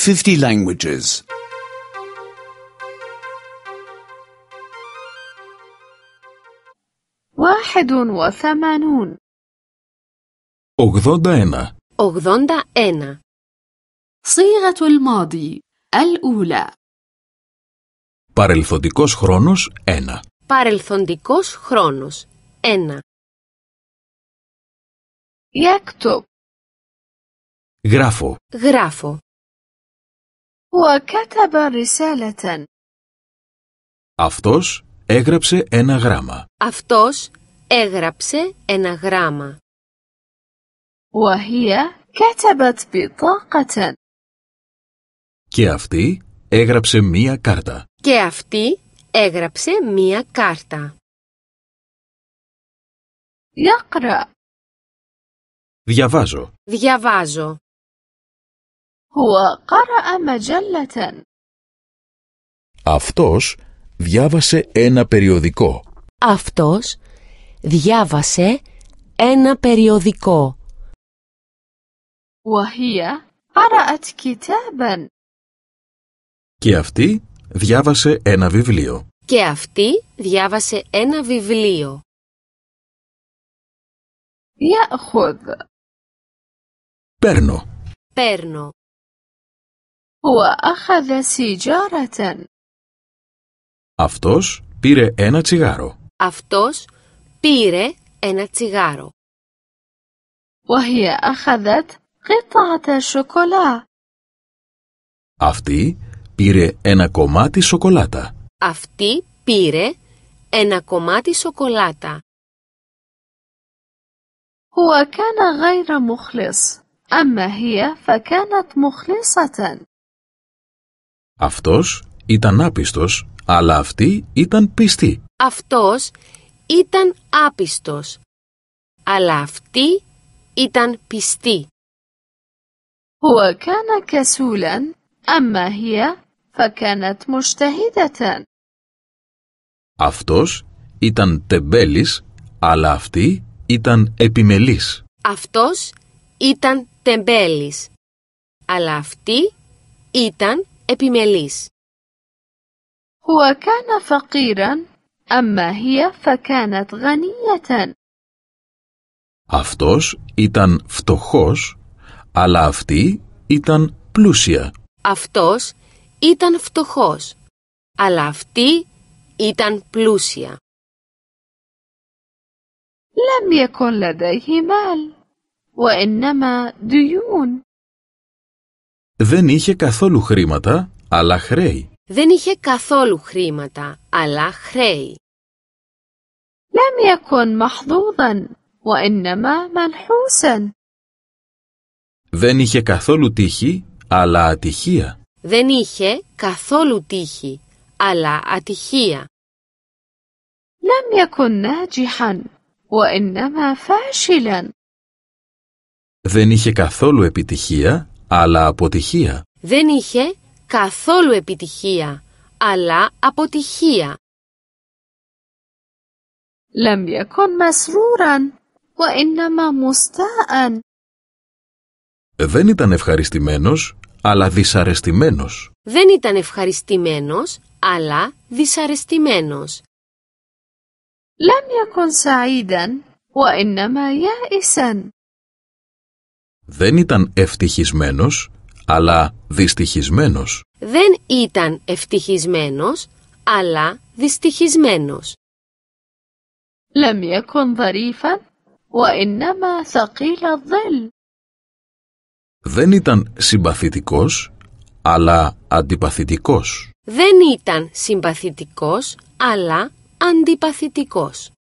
50 languages. 81 81. 81. صيغة الماضي الأولى. Παρελθοντικός χρόνος 1. Παρελθοντικός χρόνος 1. يكتب. Γράφω. Γράφω. وكتب رسالة. Αυτός έγραψε ένα γράμμα. Αυτός έγραψε ένα γράμμα. وهي كتبت بطاقة. Και αυτή έγραψε μία κάρτα. Και αυτή έγραψε μία κάρτα. يقرأ. Διαβάζω. Διαβάζω. هو قرأ مجلة. Αυτός διάβασε ένα περιοδικό. Αυτός διάβασε ένα περιοδικό. وهي قرأت كتابا. Και αυτή διάβασε ένα βιβλίο. Και αυτή διάβασε ένα βιβλίο. يأخذ. Παίρνω. Παίρνω. هو أخذ سيجارة. Αυτός πήρε ένα τσιγάρο. Αυτός πήρε ένα τσιγάρο. وهي أخذت قطعة شوكولا. Αυτή πήρε ένα κομμάτι σοκολάτα. Αυτή πήρε ένα κομμάτι σοκολάτα. هو كان غير مخلص، أما هي فكانت مخلصة. Αυτός ήταν άπιστος, αλλά αυτή ήταν πιστή. Αυτός ήταν άπιστος, αλλά αυτή ήταν πιστή. هو كان كسولا، أما هي فكانت مجتهدة. Αυτός ήταν τεμπέλης, αλλά αυτή ήταν επιμελής. Αυτός ήταν τεμπέλης, αλλά αυτή ήταν επιμελής. هو كان فقيرا، أما هي فكانت غنية. Αυτός ήταν φτωχός, αλλά αυτή ήταν πλούσια. Αυτός ήταν φτωχός, αλλά αυτή ήταν πλούσια. لم يكن لديه مال، وإنما ديون. Δεν είχε καθόλου χρήματα, αλλά χρέη. Δεν είχε καθόλου χρήματα, αλλά χρέη. لم يكن محظوظا، وإنما منحوسا. Δεν είχε καθόλου τύχη, αλλά ατυχία. Δεν είχε καθόλου τύχη, αλλά ατυχία. لم يكن ناجحا، وإنما فاشلا. Δεν είχε καθόλου επιτυχία, αλλά αποτυχία. Δεν είχε καθόλου επιτυχία, αλλά αποτυχία. لم يكن مسرورا، وإنما مستاء. Δεν ήταν ευχαριστημένος, αλλά δυσαρεστημένος. Δεν ήταν ευχαριστημένος, αλλά δυσαρεστημένος. لم يكن سعيدا، وإنما يائسا. Δεν ήταν ευτυχισμένος, αλλά δυστυχισμένος. Δεν ήταν ευτυχισμένος, αλλά δυστυχισμένος. لم يكن ظريفا، وإنما ثقيل الظل. Δεν ήταν συμπαθητικός, αλλά αντιπαθητικός. Δεν ήταν συμπαθητικός, αλλά αντιπαθητικός.